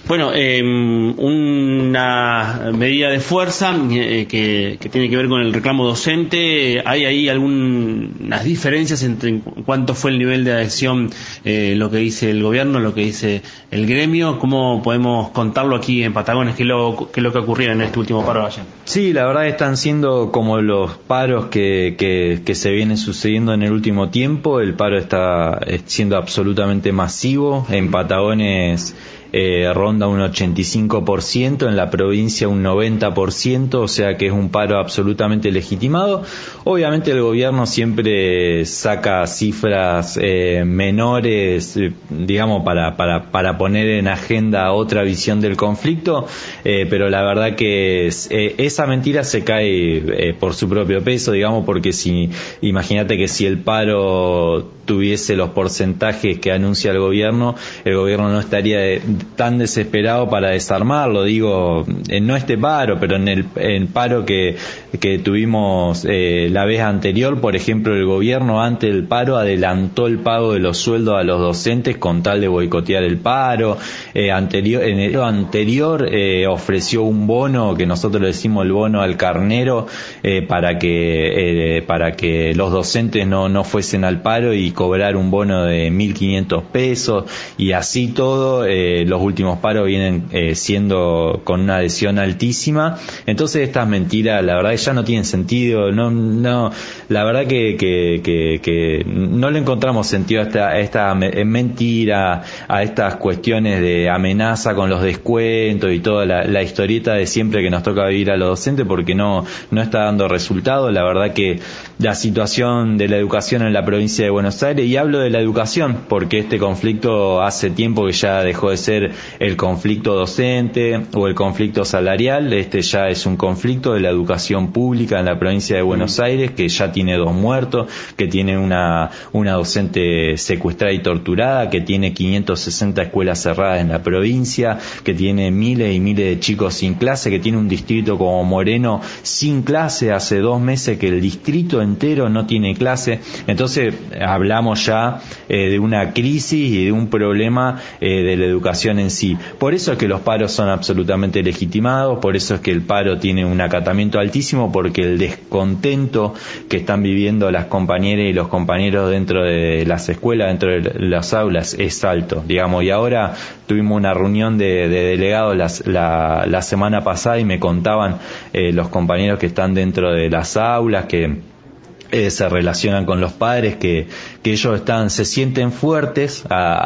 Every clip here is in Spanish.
Bueno, una medida de fuerza que tiene que ver con el reclamo docente. ¿Hay ahí algunas diferencias en cuánto fue el nivel de adhesión, lo que dice el gobierno, lo que dice el gremio? ¿Cómo podemos contarlo aquí en Patagones? ¿Qué es lo que ocurrió en este último paro allá? Sí, la verdad están siendo como los paros que se vienen sucediendo en el último tiempo. El paro está siendo absolutamente masivo. En Patagones ronda un 85%, en la provincia un 90%, o sea que es un paro absolutamente legitimado. Obviamente el gobierno siempre saca cifras menores, digamos, para poner en agenda otra visión del conflicto, pero la verdad que esa mentira se cae por su propio peso, digamos, porque imagínate que si el paro tuviese los porcentajes que anuncia el gobierno no estaría tan desesperado para desarmarlo. Digo, no este paro, pero en el paro que tuvimos la vez anterior, por ejemplo, el gobierno antes del paro adelantó el pago de los sueldos a los docentes con tal de boicotear el paro. En el anterior ofreció un bono, que nosotros le decimos el bono al carnero, para que los docentes no fuesen al paro y cobrar un bono de 1.500 pesos, y así todo. Los últimos paros vienen siendo con una adhesión altísima. Entonces estas mentiras, la verdad, ya no tienen sentido. No, la verdad que no le encontramos sentido a esta mentira, a estas cuestiones de amenaza con los descuentos y toda la historieta de siempre que nos toca vivir a los docentes, porque no está dando resultado. La verdad que la situación de la educación en la provincia de Buenos Aires, y hablo de la educación porque este conflicto hace tiempo que ya dejó de ser el conflicto docente o el conflicto salarial. Este ya es un conflicto de la educación pública en la provincia de Buenos Aires, que ya tiene 2 muertos, que tiene una docente secuestrada y torturada, que tiene 560 escuelas cerradas en la provincia, que tiene miles y miles de chicos sin clase, que tiene un distrito como Moreno sin clase. Hace 2 meses que el distrito entero no tiene clase. Entonces hablamos ya de una crisis y de un problema de la educación en sí. Por eso es que los paros son absolutamente legitimados, por eso es que el paro tiene un acatamiento altísimo, porque el descontento que están viviendo las compañeras y los compañeros dentro de las escuelas, dentro de las aulas, es alto, digamos. Y ahora tuvimos una reunión de delegados la semana pasada y me contaban los compañeros que están dentro de las aulas, que se relacionan con los padres, que ellos se sienten fuertes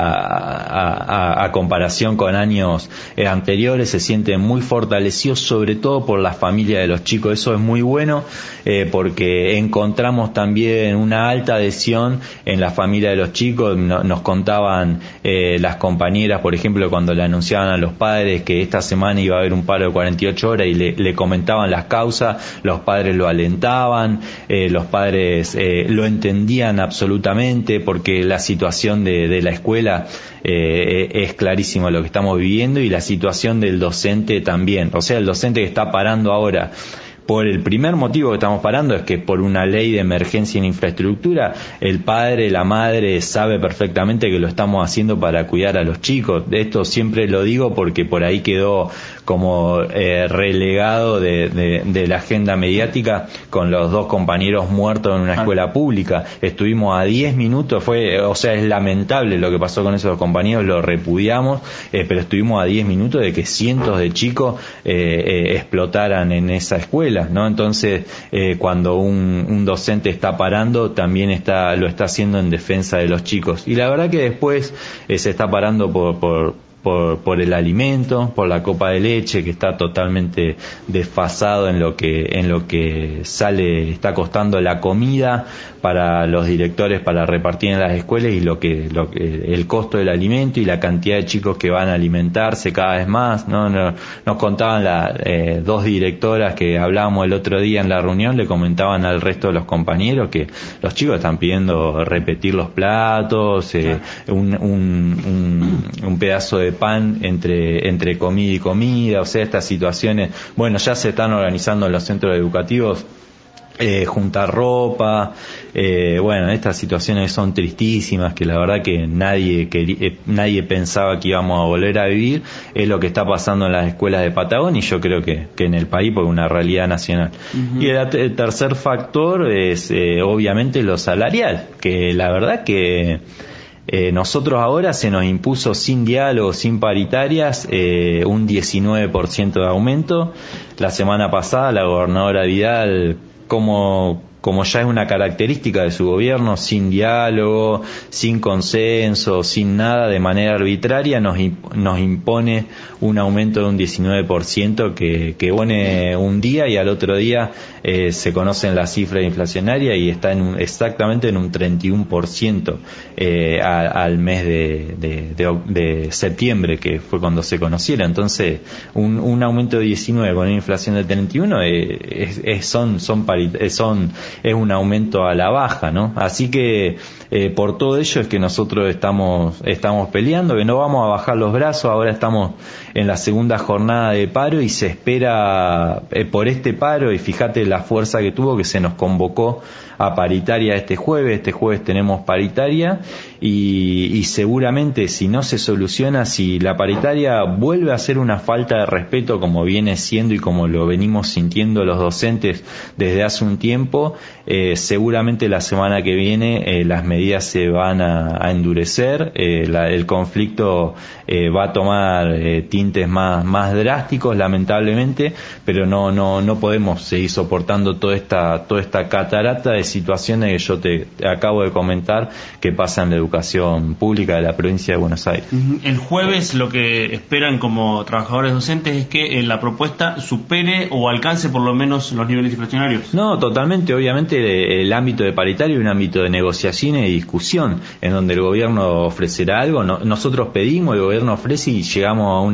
a comparación con años anteriores, se sienten muy fortalecidos, sobre todo por la familia de los chicos. Eso es muy bueno, porque encontramos también una alta adhesión en la familia de los chicos. Nos contaban las compañeras, por ejemplo, cuando le anunciaban a los padres que esta semana iba a haber un paro de 48 horas y le comentaban las causas, los padres lo alentaban, los padres lo entendían absolutamente, porque la situación de la escuela es clarísimo lo que estamos viviendo, y la situación del docente también. O sea, el docente que está parando ahora, por el primer motivo que estamos parando, es que por una ley de emergencia en infraestructura, el padre, la madre sabe perfectamente que lo estamos haciendo para cuidar a los chicos. Esto siempre lo digo porque por ahí quedó como relegado de la agenda mediática, con los 2 compañeros muertos en una escuela pública. Estuvimos a 10 minutos, es lamentable lo que pasó con esos 2 compañeros, lo repudiamos, pero estuvimos a 10 minutos de que cientos de chicos explotaran en esa escuela, ¿no? Entonces, cuando un docente está parando, también lo está haciendo en defensa de los chicos. Y la verdad que después se está parando por el alimento, por la copa de leche, que está totalmente desfasado en lo que está costando la comida para los directores para repartir en las escuelas, y el costo del alimento y la cantidad de chicos que van a alimentarse cada vez más, ¿no? Nos contaban 2 directoras que hablábamos el otro día en la reunión, le comentaban al resto de los compañeros que los chicos están pidiendo repetir los platos, un pedazo de pan entre comida y comida. O sea, estas situaciones, bueno, ya se están organizando en los centros educativos juntar ropa, bueno, estas situaciones son tristísimas que la verdad que nadie pensaba que íbamos a volver a vivir. Es lo que está pasando en las escuelas de Patagonia y yo creo que en el país, porque es una realidad nacional. Y el tercer factor es obviamente lo salarial, que la verdad que nosotros ahora se nos impuso sin diálogo, sin paritarias, un 19% de aumento. La semana pasada la gobernadora Vidal, como ya es una característica de su gobierno, sin diálogo, sin consenso, sin nada, de manera arbitraria, nos impone un aumento de un 19% que pone un día y al otro día se conocen las cifras inflacionarias y está exactamente en un 31% al mes de septiembre, que fue cuando se conociera. Entonces, un aumento de 19 con una inflación de 31 es un aumento a la baja, ¿no? Así que por todo ello es que nosotros estamos peleando, que no vamos a bajar los brazos. Ahora estamos en la segunda jornada de paro y se espera por este paro, y fíjate la fuerza que tuvo, que se nos convocó a paritaria este jueves tenemos paritaria y seguramente si no se soluciona, si la paritaria vuelve a ser una falta de respeto como viene siendo y como lo venimos sintiendo los docentes desde hace un tiempo, seguramente la semana que viene las medidas se van a endurecer, el conflicto va a tomar tintes más drásticos, lamentablemente, pero no podemos seguir soportando toda esta catarata de situaciones que yo te acabo de comentar que pasan en la educación pública de la provincia de Buenos Aires. El jueves lo que esperan como trabajadores docentes es que la propuesta supere o alcance por lo menos los niveles inflacionarios. No, totalmente. Obviamente el ámbito de paritario es un ámbito de negociación y de discusión, en donde el gobierno ofrecerá algo. Nosotros pedimos, el gobierno ofrece y llegamos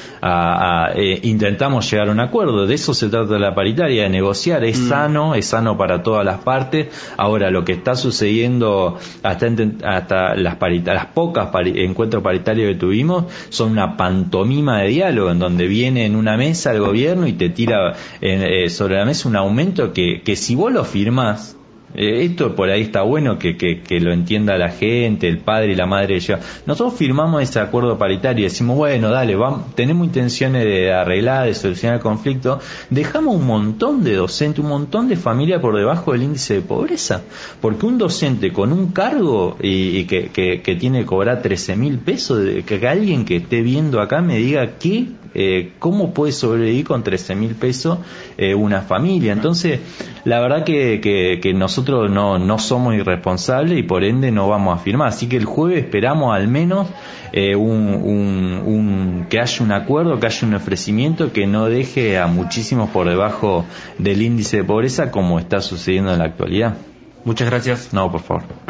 intentamos llegar a un acuerdo. De eso se trata la paritaria, de negociar. Es sano para todas las partes. Ahora, lo que está sucediendo hasta las pocas encuentros paritarios que tuvimos son una pantomima de diálogo, en donde viene en una mesa el gobierno y te tira sobre la mesa un aumento que si vos lo firmás, esto por ahí está bueno que lo entienda la gente, el padre y la madre. Nosotros firmamos ese acuerdo paritario y decimos, bueno, dale, tenemos intenciones de arreglar, de solucionar el conflicto, dejamos un montón de docentes, un montón de familias por debajo del índice de pobreza, porque un docente con un cargo y que tiene que cobrar 13.000 pesos, que alguien que esté viendo acá me diga cómo puede sobrevivir con 13.000 pesos una familia. Entonces, la verdad que nosotros no somos irresponsables y por ende no vamos a firmar. Así que el jueves esperamos al menos que haya un acuerdo, que haya un ofrecimiento que no deje a muchísimos por debajo del índice de pobreza, como está sucediendo en la actualidad. Muchas gracias. No, por favor.